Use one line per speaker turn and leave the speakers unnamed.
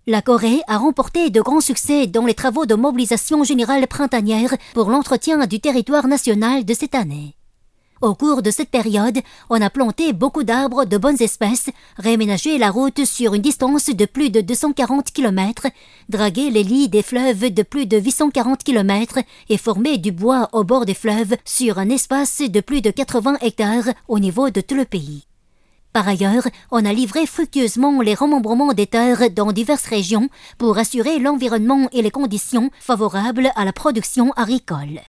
La Corée a remporté de grands succès dans les travaux de mobilisation générale printanière pour l'entretien du territoire national de cette année. Au cours de cette période, on a planté beaucoup d'arbres de bonnes espèces, réaménagé la route sur une distance de plus de 240 km, dragué les lits des fleuves de plus de 840 km et formé du bois au bord des fleuves sur un espace de plus de 80 hectares au niveau de tout le pays. Par ailleurs, on a livré fructueusement les remembrements des terres dans diverses régions pour assurer l'environnement et les conditions favorables à la production agricole.